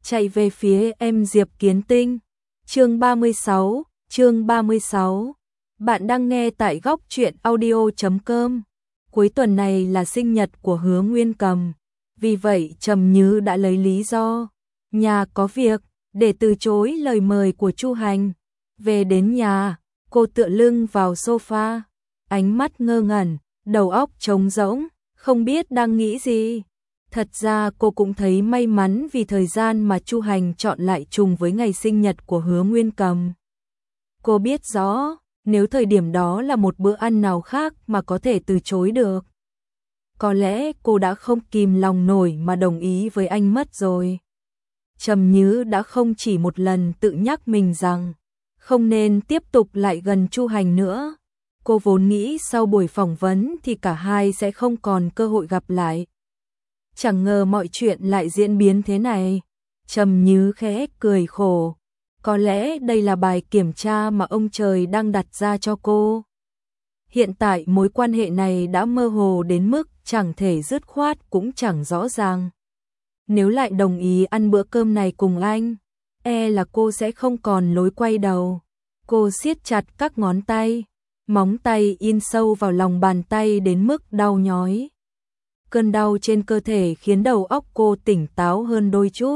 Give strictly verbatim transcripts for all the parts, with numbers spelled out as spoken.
chạy về phía em Diệp Kiến Tinh. Chương ba mươi sáu, chương ba mươi sáu. Bạn đang nghe tại góc truyện audio chấm com. Cuối tuần này là sinh nhật của Hứa Nguyên Cầm, vì vậy Trầm Như đã lấy lý do nhà có việc để từ chối lời mời của Chu Hành. Về đến nhà, cô tựa lưng vào sofa, ánh mắt ngơ ngẩn, đầu óc trống rỗng, không biết đang nghĩ gì. Thật ra cô cũng thấy may mắn vì thời gian mà Chu Hành chọn lại trùng với ngày sinh nhật của Hứa Nguyên Cầm. Cô biết rõ, nếu thời điểm đó là một bữa ăn nào khác mà có thể từ chối được, có lẽ cô đã không kìm lòng nổi mà đồng ý với anh mất rồi. Trầm Như đã không chỉ một lần tự nhắc mình rằng không nên tiếp tục lại gần Chu Hành nữa. Cô vốn nghĩ sau buổi phỏng vấn thì cả hai sẽ không còn cơ hội gặp lại. Chẳng ngờ mọi chuyện lại diễn biến thế này. Trầm Như khẽ cười khổ. Có lẽ đây là bài kiểm tra mà ông trời đang đặt ra cho cô. Hiện tại mối quan hệ này đã mơ hồ đến mức chẳng thể dứt khoát cũng chẳng rõ ràng. Nếu lại đồng ý ăn bữa cơm này cùng anh, e là cô sẽ không còn lối quay đầu. Cô siết chặt các ngón tay, móng tay in sâu vào lòng bàn tay đến mức đau nhói. Cơn đau trên cơ thể khiến đầu óc cô tỉnh táo hơn đôi chút.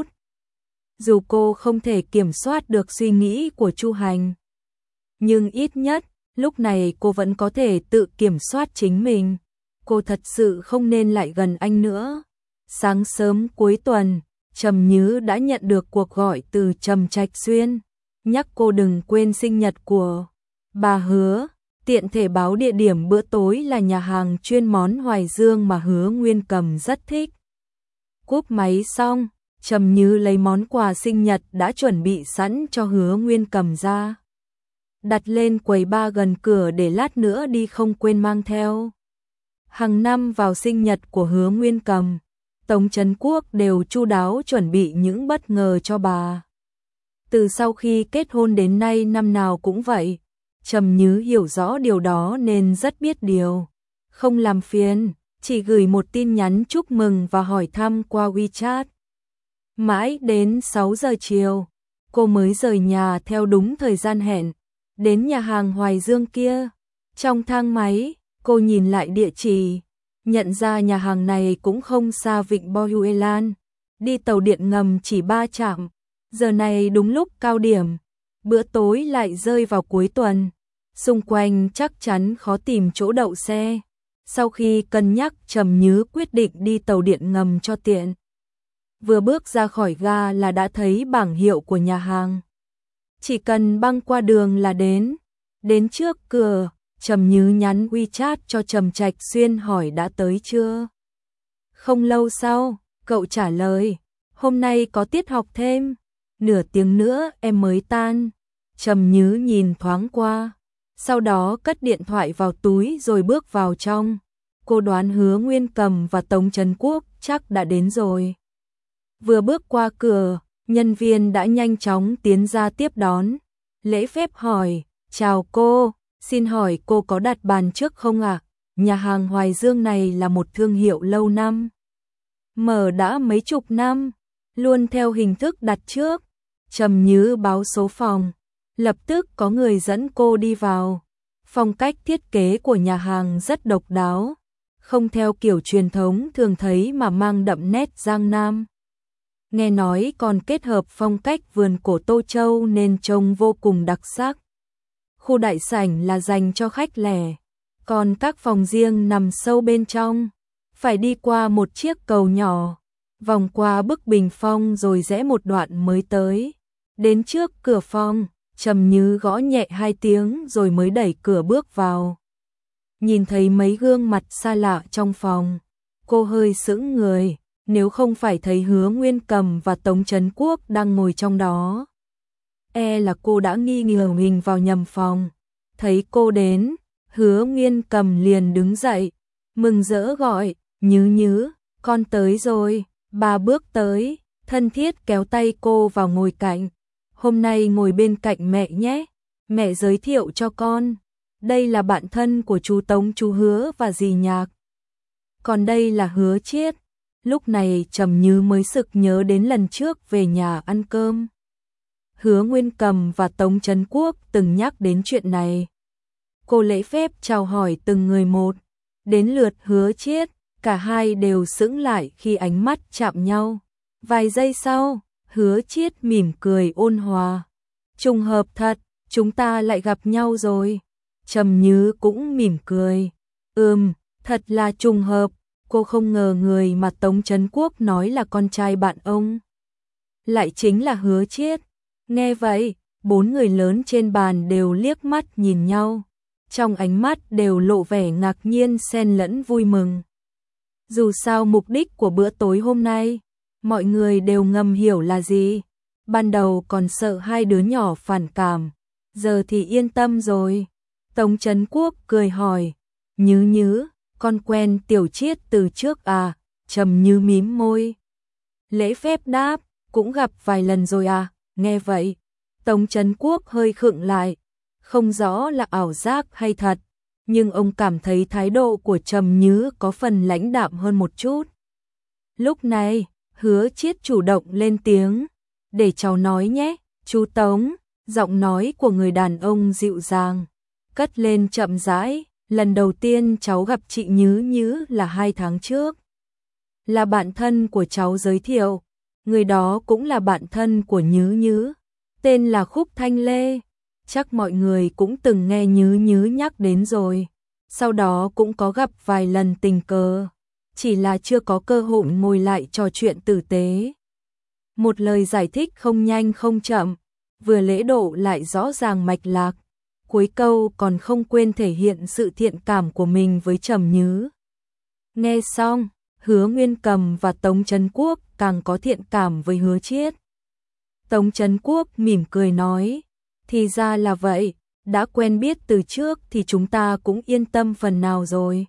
Dù cô không thể kiểm soát được suy nghĩ của Chu Hành, nhưng ít nhất lúc này cô vẫn có thể tự kiểm soát chính mình. Cô thật sự không nên lại gần anh nữa. Sáng sớm cuối tuần, Trầm Như đã nhận được cuộc gọi từ Trầm Trạch Xuyên, nhắc cô đừng quên sinh nhật của bà Hứa, tiện thể báo địa điểm bữa tối là nhà hàng chuyên món Hoài Dương mà Hứa Nguyên Cầm rất thích. Cúp máy xong, Trầm Như lấy món quà sinh nhật đã chuẩn bị sẵn cho Hứa Nguyên Cầm ra, đặt lên quầy bar gần cửa để lát nữa đi không quên mang theo. Hàng năm vào sinh nhật của Hứa Nguyên Cầm, Tống Trấn Quốc đều chu đáo chuẩn bị những bất ngờ cho bà. Từ sau khi kết hôn đến nay năm nào cũng vậy. Trầm Như hiểu rõ điều đó nên rất biết điều. Không làm phiền, chỉ gửi một tin nhắn chúc mừng và hỏi thăm qua WeChat. Mãi đến sáu giờ chiều, cô mới rời nhà theo đúng thời gian hẹn, đến nhà hàng Hoài Dương kia. Trong thang máy, cô nhìn lại địa chỉ, nhận ra nhà hàng này cũng không xa Vịnh Bojuelan, đi tàu điện ngầm chỉ ba trạm. Giờ này đúng lúc cao điểm, bữa tối lại rơi vào cuối tuần, xung quanh chắc chắn khó tìm chỗ đậu xe. Sau khi cân nhắc, Trầm Như quyết định đi tàu điện ngầm cho tiện. Vừa bước ra khỏi ga là đã thấy bảng hiệu của nhà hàng. Chỉ cần băng qua đường là đến. Đến trước cửa, Trầm Như nhắn WeChat cho Trầm Trạch Xuyên hỏi đã tới chưa. Không lâu sau, cậu trả lời, hôm nay có tiết học thêm, nửa tiếng nữa em mới tan. Trầm Như nhìn thoáng qua, sau đó cất điện thoại vào túi rồi bước vào trong. Cô đoán Hứa Nguyên Cầm và Tống Trấn Quốc chắc đã đến rồi. Vừa bước qua cửa, nhân viên đã nhanh chóng tiến ra tiếp đón. Lễ phép hỏi, chào cô, xin hỏi cô có đặt bàn trước không ạ? À? Nhà hàng Hoài Dương này là một thương hiệu lâu năm, mở đã mấy chục năm, luôn theo hình thức đặt trước. Trầm Như báo số phòng, lập tức có người dẫn cô đi vào. Phong cách thiết kế của nhà hàng rất độc đáo, không theo kiểu truyền thống thường thấy mà mang đậm nét Giang Nam. Nghe nói còn kết hợp phong cách vườn cổ Tô Châu nên trông vô cùng đặc sắc. Khu đại sảnh là dành cho khách lẻ, còn các phòng riêng nằm sâu bên trong. Phải đi qua một chiếc cầu nhỏ, vòng qua bức bình phong rồi rẽ một đoạn mới tới. Đến trước cửa phòng, Trầm Như gõ nhẹ hai tiếng rồi mới đẩy cửa bước vào. Nhìn thấy mấy gương mặt xa lạ trong phòng, cô hơi sững người, nếu không phải thấy Hứa Nguyên Cầm và Tống Trấn Quốc đang ngồi trong đó, e là cô đã nghi ngờ mình vào nhầm phòng. Thấy cô đến, Hứa Nguyên Cầm liền đứng dậy, mừng rỡ gọi, Như Như, con tới rồi. Bà bước tới, thân thiết kéo tay cô vào ngồi cạnh. Hôm nay ngồi bên cạnh mẹ nhé, mẹ giới thiệu cho con. Đây là bạn thân của chú Tống, chú Hứa và dì Nhạc. Còn đây là Hứa Chiết. Lúc này Trầm Như mới sực nhớ đến lần trước về nhà ăn cơm. Hứa Nguyên Cầm và Tống Trấn Quốc từng nhắc đến chuyện này. Cô lễ phép chào hỏi từng người một, đến lượt Hứa Chiết, cả hai đều sững lại khi ánh mắt chạm nhau. Vài giây sau, Hứa Chiết mỉm cười ôn hòa. Trùng hợp thật, chúng ta lại gặp nhau rồi. Trầm Như cũng mỉm cười. Ừm, thật là trùng hợp, cô không ngờ người mà Tống Trấn Quốc nói là con trai bạn ông lại chính là Hứa Chiết. Nghe vậy, bốn người lớn trên bàn đều liếc mắt nhìn nhau, trong ánh mắt đều lộ vẻ ngạc nhiên xen lẫn vui mừng. Dù sao mục đích của bữa tối hôm nay, mọi người đều ngầm hiểu là gì. Ban đầu còn sợ hai đứa nhỏ phản cảm, giờ thì yên tâm rồi. Tống Trấn Quốc cười hỏi, Nhứ Nhứ, con quen Tiểu Chiết từ trước à? Trầm Như mím môi, lễ phép đáp, cũng gặp vài lần rồi à? Nghe vậy, Tống Trấn Quốc hơi khựng lại, không rõ là ảo giác hay thật, nhưng ông cảm thấy thái độ của Trầm Như có phần lãnh đạm hơn một chút. Lúc này, Hứa Chiết chủ động lên tiếng, để cháu nói nhé, chú Tống. Giọng nói của người đàn ông dịu dàng, cất lên chậm rãi. Lần đầu tiên cháu gặp chị Nhứ Nhứ là hai tháng trước. Là bạn thân của cháu giới thiệu, người đó cũng là bạn thân của Nhứ Nhứ, tên là Khúc Thanh Lê. Chắc mọi người cũng từng nghe Nhứ Nhứ nhắc đến rồi. Sau đó cũng có gặp vài lần tình cờ, chỉ là chưa có cơ hội ngồi lại trò chuyện tử tế. Một lời giải thích không nhanh không chậm, vừa lễ độ lại rõ ràng mạch lạc. Cuối câu còn không quên thể hiện sự thiện cảm của mình với Trầm Như. Nghe xong, Hứa Nguyên Cầm và Tống Trấn Quốc càng có thiện cảm với Hứa Chiết. Tống Trấn Quốc mỉm cười nói, thì ra là vậy, đã quen biết từ trước thì chúng ta cũng yên tâm phần nào rồi.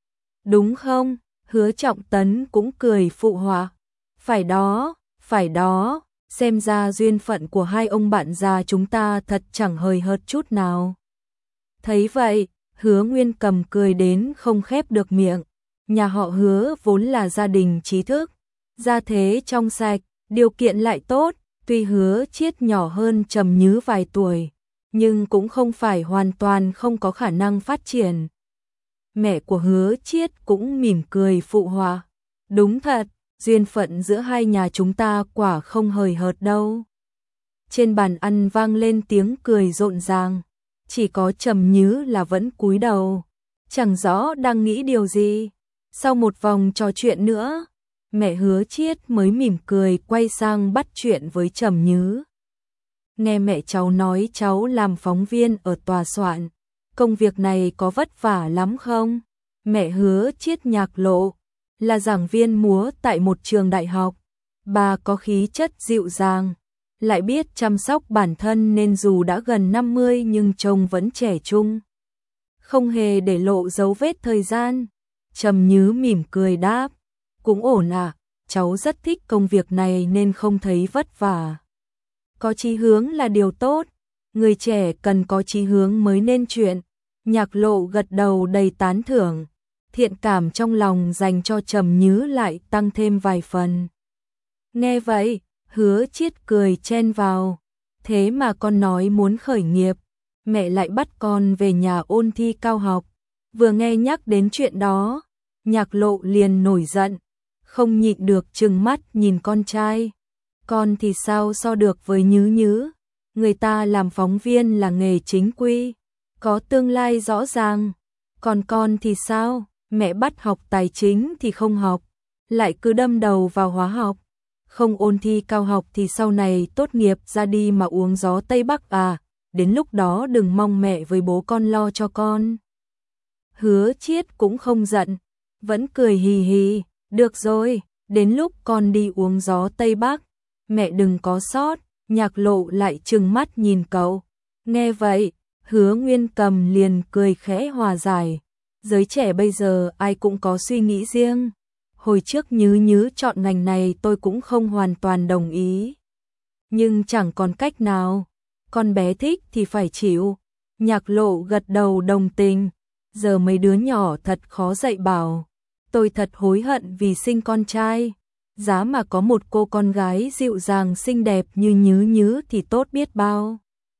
Đúng không? Hứa Trọng Tấn cũng cười phụ họa. Phải đó, phải đó, xem ra duyên phận của hai ông bạn già chúng ta thật chẳng hời hợt chút nào. Thấy vậy, Hứa Nguyên Cầm cười đến không khép được miệng. Nhà họ Hứa vốn là gia đình trí thức, gia thế trong sạch, điều kiện lại tốt, tuy Hứa Chiết nhỏ hơn Trầm Như vài tuổi, nhưng cũng không phải hoàn toàn không có khả năng phát triển. Mẹ của Hứa Chiết cũng mỉm cười phụ họa. Đúng thật, duyên phận giữa hai nhà chúng ta quả không hời hợt đâu. Trên bàn ăn vang lên tiếng cười rộn ràng, chỉ có Trầm Như là vẫn cúi đầu, chẳng rõ đang nghĩ điều gì. Sau một vòng trò chuyện nữa, mẹ Hứa Chiết mới mỉm cười quay sang bắt chuyện với Trầm Như. Nghe mẹ cháu nói cháu làm phóng viên ở tòa soạn, công việc này có vất vả lắm không? Mẹ Hứa Chiết nhạc lộ, là giảng viên múa tại một trường đại học. Bà có khí chất dịu dàng, lại biết chăm sóc bản thân nên dù đã gần năm mươi nhưng trông vẫn trẻ trung, không hề để lộ dấu vết thời gian. Trầm Như mỉm cười đáp, cũng ổn à, cháu rất thích công việc này nên không thấy vất vả. Có chí hướng là điều tốt, người trẻ cần có chí hướng mới nên chuyện. Nhạc lộ gật đầu đầy tán thưởng, thiện cảm trong lòng dành cho Trầm Như lại tăng thêm vài phần. Nghe vậy, Hứa Chiết cười chen vào, thế mà con nói muốn khởi nghiệp, mẹ lại bắt con về nhà ôn thi cao học. Vừa nghe nhắc đến chuyện đó, Nhạc lộ liền nổi giận, không nhịn được trừng mắt nhìn con trai. Con thì sao so được với Nhứ Nhứ, người ta làm phóng viên là nghề chính quy, có tương lai rõ ràng. Còn con thì sao, mẹ bắt học tài chính thì không học, lại cứ đâm đầu vào hóa học. Không ôn thi cao học thì sau này tốt nghiệp ra đi mà uống gió Tây Bắc à, đến lúc đó đừng mong mẹ với bố con lo cho con. Hứa Chiết cũng không giận, vẫn cười hì hì, được rồi, đến lúc con đi uống gió Tây Bắc, mẹ đừng có sót. Nhạc lộ lại trừng mắt nhìn cậu. Nghe vậy, Hứa Nguyên Cầm liền cười khẽ hòa giải, giới trẻ bây giờ ai cũng có suy nghĩ riêng. Hồi trước Nhứ Nhứ chọn ngành này tôi cũng không hoàn toàn đồng ý, nhưng chẳng còn cách nào, con bé thích thì phải chịu. Nhạc lộ gật đầu đồng tình, giờ mấy đứa nhỏ thật khó dạy bảo, tôi thật hối hận vì sinh con trai, giá mà có một cô con gái dịu dàng xinh đẹp như Nhứ Nhứ thì tốt biết bao.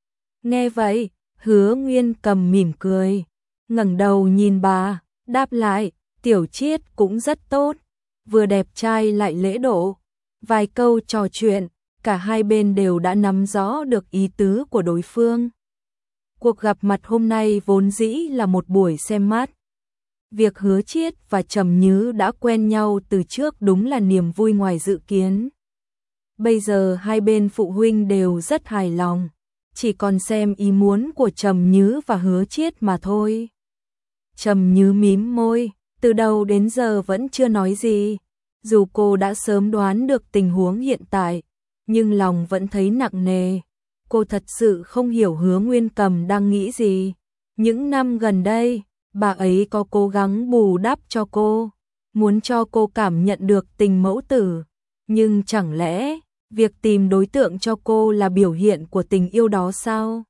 Nghe vậy, Hứa Nguyên Cầm mỉm cười, ngẩng đầu nhìn bà, đáp lại, Tiểu Chiết cũng rất tốt, vừa đẹp trai lại lễ độ. Vài câu trò chuyện, cả hai bên đều đã nắm rõ được ý tứ của đối phương. Cuộc gặp mặt hôm nay vốn dĩ là một buổi xem mắt. Việc Hứa Chiết và Trầm Nhứ đã quen nhau từ trước đúng là niềm vui ngoài dự kiến. Bây giờ hai bên phụ huynh đều rất hài lòng, chỉ còn xem ý muốn của Trầm Nhứ và Hứa Chiết mà thôi. Trầm Nhứ mím môi, từ đầu đến giờ vẫn chưa nói gì. Dù cô đã sớm đoán được tình huống hiện tại, nhưng lòng vẫn thấy nặng nề. Cô thật sự không hiểu Hứa Nguyên Cầm đang nghĩ gì. Những năm gần đây, bà ấy có cố gắng bù đắp cho cô, muốn cho cô cảm nhận được tình mẫu tử. Nhưng chẳng lẽ, việc tìm đối tượng cho cô là biểu hiện của tình yêu đó sao?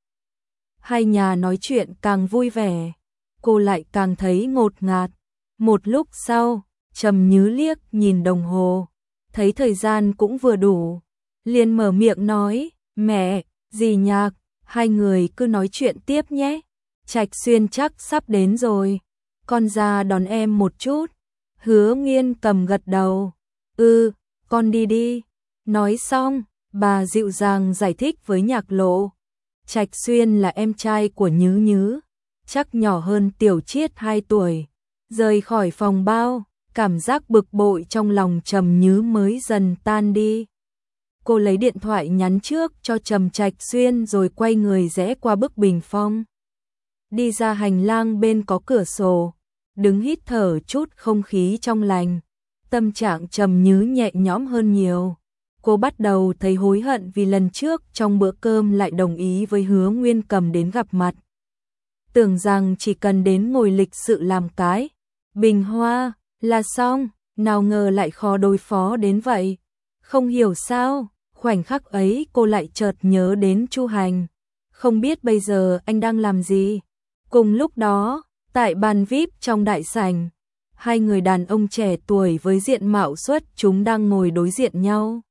Hai nhà nói chuyện càng vui vẻ, cô lại càng thấy ngột ngạt. Một lúc sau, Trầm Nhứ liếc nhìn đồng hồ, thấy thời gian cũng vừa đủ, liền mở miệng nói, mẹ, dì Nhạc, hai người cứ nói chuyện tiếp nhé, Trạch Xuyên chắc sắp đến rồi, con ra đón em một chút. Hứa Nguyên Cầm gật đầu, ừ, con đi đi. Nói xong, bà dịu dàng giải thích với Nhạc Lộ, Trạch Xuyên là em trai của Nhứ Nhứ, chắc nhỏ hơn Tiểu Chiết hai tuổi. Rời khỏi phòng bao, cảm giác bực bội trong lòng Trầm Nhứ mới dần tan đi. Cô lấy điện thoại nhắn trước cho Trầm Trạch Xuyên rồi quay người rẽ qua bức bình phong. Đi ra hành lang bên có cửa sổ, đứng hít thở chút không khí trong lành. Tâm trạng Trầm Nhứ nhẹ nhõm hơn nhiều. Cô bắt đầu thấy hối hận vì lần trước trong bữa cơm lại đồng ý với Hứa Nguyên Cầm đến gặp mặt. Tưởng rằng chỉ cần đến ngồi lịch sự làm cái bình hoa là xong, nào ngờ lại khó đối phó đến vậy. Không hiểu sao, khoảnh khắc ấy cô lại chợt nhớ đến Chu Hành. Không biết bây giờ anh đang làm gì. Cùng lúc đó, tại bàn vi ai pi trong đại sảnh, hai người đàn ông trẻ tuổi với diện mạo xuất chúng đang ngồi đối diện nhau.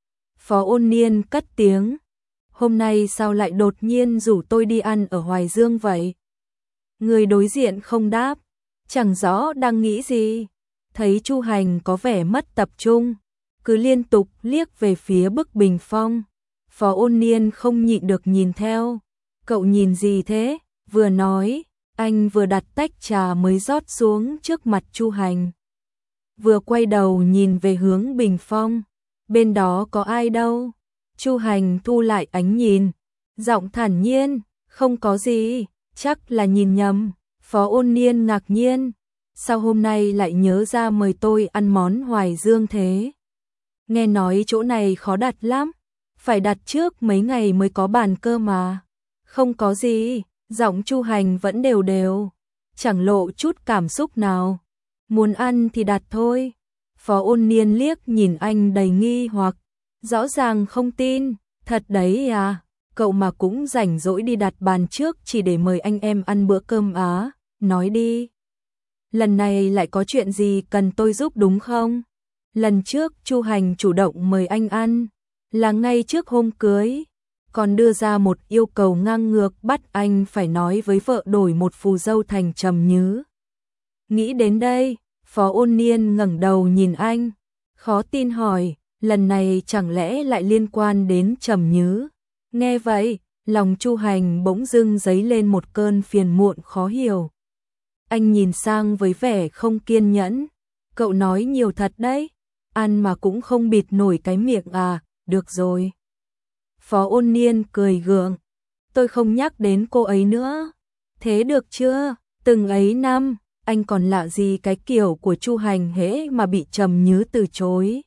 Phó Ôn Niên cất tiếng, hôm nay sao lại đột nhiên rủ tôi đi ăn ở Hoài Dương vậy? Người đối diện không đáp, chẳng rõ đang nghĩ gì. Thấy Chu Hành có vẻ mất tập trung, cứ liên tục liếc về phía bức bình phong. Phó Ôn Niên không nhịn được nhìn theo. Cậu nhìn gì thế? Vừa nói, anh vừa đặt tách trà mới rót xuống trước mặt Chu Hành. Vừa quay đầu nhìn về hướng bình phong, bên đó có ai đâu. Chu Hành thu lại ánh nhìn, giọng thản nhiên, không có gì, chắc là nhìn nhầm. Phó Ôn Niên ngạc nhiên, sao hôm nay lại nhớ ra mời tôi ăn món Hoài Dương thế? Nghe nói chỗ này khó đặt lắm, phải đặt trước mấy ngày mới có bàn cơ mà. Không có gì, giọng Chu Hành vẫn đều đều, chẳng lộ chút cảm xúc nào. Muốn ăn thì đặt thôi. Phó Ôn Niên liếc nhìn anh đầy nghi hoặc, rõ ràng không tin, thật đấy à, cậu mà cũng rảnh rỗi đi đặt bàn trước chỉ để mời anh em ăn bữa cơm á, nói đi. Lần này lại có chuyện gì cần tôi giúp đúng không? Lần trước Chu Hành chủ động mời anh ăn, là ngay trước hôm cưới, còn đưa ra một yêu cầu ngang ngược bắt anh phải nói với vợ đổi một phù dâu thành Trầm Nhứ. Nghĩ đến đây, Phó Ôn Niên ngẩng đầu nhìn anh, khó tin hỏi, lần này chẳng lẽ lại liên quan đến Trầm Nhứ? Nghe vậy, lòng Chu Hành bỗng dưng dấy lên một cơn phiền muộn khó hiểu. Anh nhìn sang với vẻ không kiên nhẫn, cậu nói nhiều thật đấy, ăn mà cũng không bịt nổi cái miệng à, được rồi. Phó Ôn Niên cười gượng, tôi không nhắc đến cô ấy nữa. Thế được chưa, từng ấy năm, anh còn lạ gì cái kiểu của Chu Hành hễ mà bị Trầm Nhứ từ chối.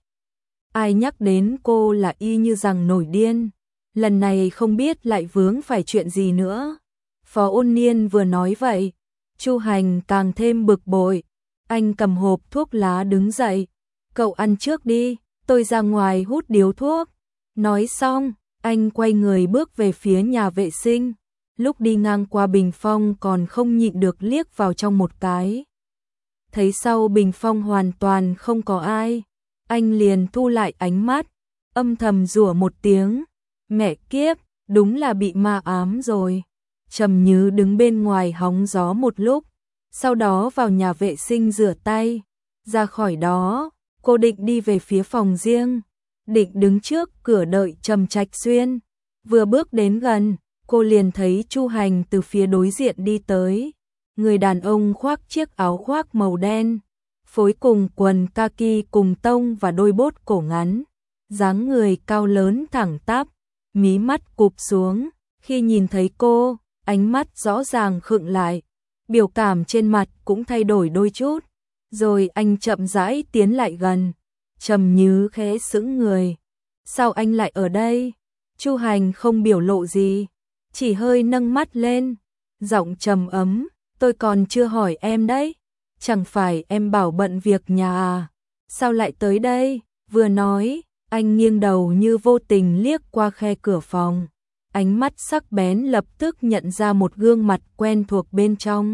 Ai nhắc đến cô là y như rằng nổi điên, lần này không biết lại vướng phải chuyện gì nữa. Phó Ôn Niên vừa nói vậy, Chu Hành càng thêm bực bội, anh cầm hộp thuốc lá đứng dậy, cậu ăn trước đi, tôi ra ngoài hút điếu thuốc. Nói xong, anh quay người bước về phía nhà vệ sinh, lúc đi ngang qua bình phong còn không nhịn được liếc vào trong một cái. thấy sau bình phong hoàn toàn không có ai, anh liền thu lại ánh mắt, âm thầm rủa một tiếng, mẹ kiếp, đúng là bị ma ám rồi. Trầm Như đứng bên ngoài hóng gió một lúc, sau đó vào nhà vệ sinh rửa tay, ra khỏi đó, cô định đi về phía phòng riêng, định đứng trước cửa đợi Trầm Trạch Xuyên. Vừa bước đến gần, cô liền thấy Chu Hành từ phía đối diện đi tới. Người đàn ông khoác chiếc áo khoác màu đen, phối cùng quần kaki cùng tông và đôi bốt cổ ngắn, dáng người cao lớn thẳng tắp, mí mắt cụp xuống. Khi nhìn thấy cô, ánh mắt rõ ràng khựng lại, biểu cảm trên mặt cũng thay đổi đôi chút. Rồi anh chậm rãi tiến lại gần. Trầm Như khẽ sững người. Sao anh lại ở đây? Chu Hành không biểu lộ gì, chỉ hơi nâng mắt lên, giọng trầm ấm, tôi còn chưa hỏi em đấy, chẳng phải em bảo bận việc nhà à? Sao lại tới đây? Vừa nói, anh nghiêng đầu như vô tình liếc qua khe cửa phòng. Ánh mắt sắc bén lập tức nhận ra một gương mặt quen thuộc bên trong.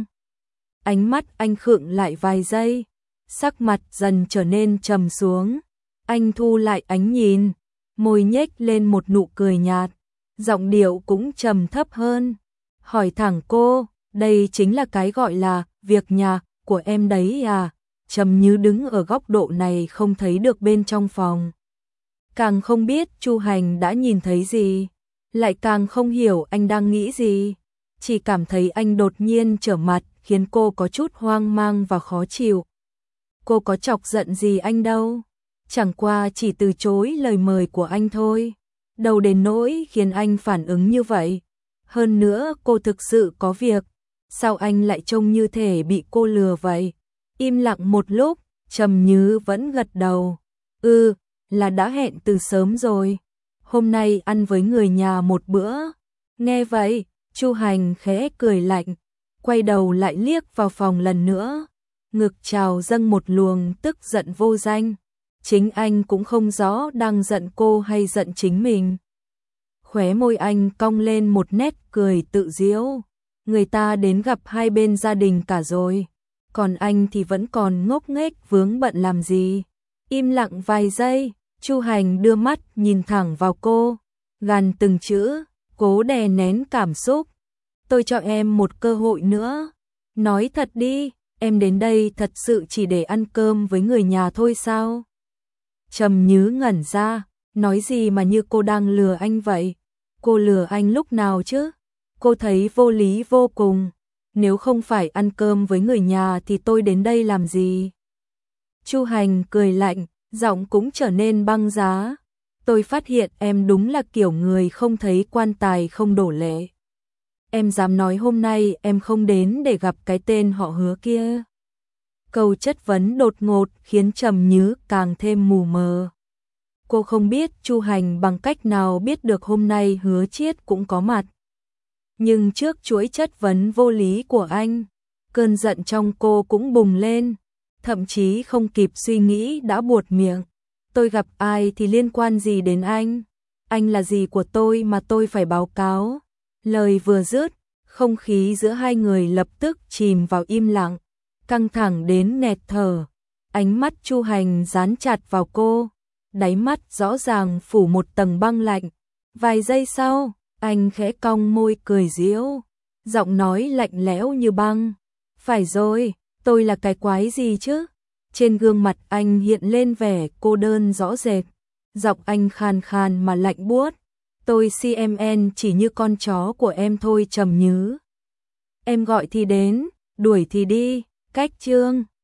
Ánh mắt anh khựng lại vài giây, sắc mặt dần trở nên trầm xuống. Anh thu lại ánh nhìn, môi nhếch lên một nụ cười nhạt, giọng điệu cũng trầm thấp hơn. Hỏi thẳng cô, đây chính là cái gọi là việc nhà của em đấy à? Trầm Như đứng ở góc độ này không thấy được bên trong phòng. Càng không biết Chu Hành đã nhìn thấy gì, lại càng không hiểu anh đang nghĩ gì. Chỉ cảm thấy anh đột nhiên trở mặt khiến cô có chút hoang mang và khó chịu. Cô có chọc giận gì anh đâu, chẳng qua chỉ từ chối lời mời của anh thôi. Đâu đến nỗi khiến anh phản ứng như vậy. Hơn nữa cô thực sự có việc, sao anh lại trông như thể bị cô lừa vậy? Im lặng một lúc, Trầm Như vẫn gật đầu. Ừ, là đã hẹn từ sớm rồi. Hôm nay ăn với người nhà một bữa. Nghe vậy, Chu Hành khẽ cười lạnh, quay đầu lại liếc vào phòng lần nữa. Ngực trào dâng một luồng tức giận vô danh. Chính anh cũng không rõ đang giận cô hay giận chính mình. Khóe môi anh cong lên một nét cười tự giễu. Người ta đến gặp hai bên gia đình cả rồi, còn anh thì vẫn còn ngốc nghếch vướng bận làm gì? Im lặng vài giây, Chu Hành đưa mắt nhìn thẳng vào cô, gằn từng chữ, cố đè nén cảm xúc. Tôi cho em một cơ hội nữa. Nói thật đi, em đến đây thật sự chỉ để ăn cơm với người nhà thôi sao? Trầm Như ngẩn ra, nói gì mà như cô đang lừa anh vậy? Cô lừa anh lúc nào chứ? Cô thấy vô lý vô cùng. Nếu không phải ăn cơm với người nhà thì tôi đến đây làm gì? Chu Hành cười lạnh, giọng cũng trở nên băng giá. Tôi phát hiện em đúng là kiểu người không thấy quan tài không đổ lệ. Em dám nói hôm nay em không đến để gặp cái tên họ Hứa kia? Câu chất vấn đột ngột khiến Trầm Như càng thêm mù mờ. Cô không biết Chu Hành bằng cách nào biết được hôm nay Hứa Chiết cũng có mặt. Nhưng trước chuỗi chất vấn vô lý của anh, cơn giận trong cô cũng bùng lên, thậm chí không kịp suy nghĩ đã buột miệng. Tôi gặp ai thì liên quan gì đến anh? Anh là gì của tôi mà tôi phải báo cáo? Lời vừa dứt, không khí giữa hai người lập tức chìm vào im lặng, căng thẳng đến nghẹt thở. Ánh mắt Chu Hành dán chặt vào cô, đáy mắt rõ ràng phủ một tầng băng lạnh. Vài giây sau, anh khẽ cong môi cười giễu, giọng nói lạnh lẽo như băng. Phải rồi, tôi là cái quái gì chứ? Trên gương mặt anh hiện lên vẻ cô đơn rõ rệt, giọng anh khàn khàn mà lạnh buốt. Tôi xê em en chỉ như con chó của em thôi Trầm Như. Em gọi thì đến, đuổi thì đi, cách chương.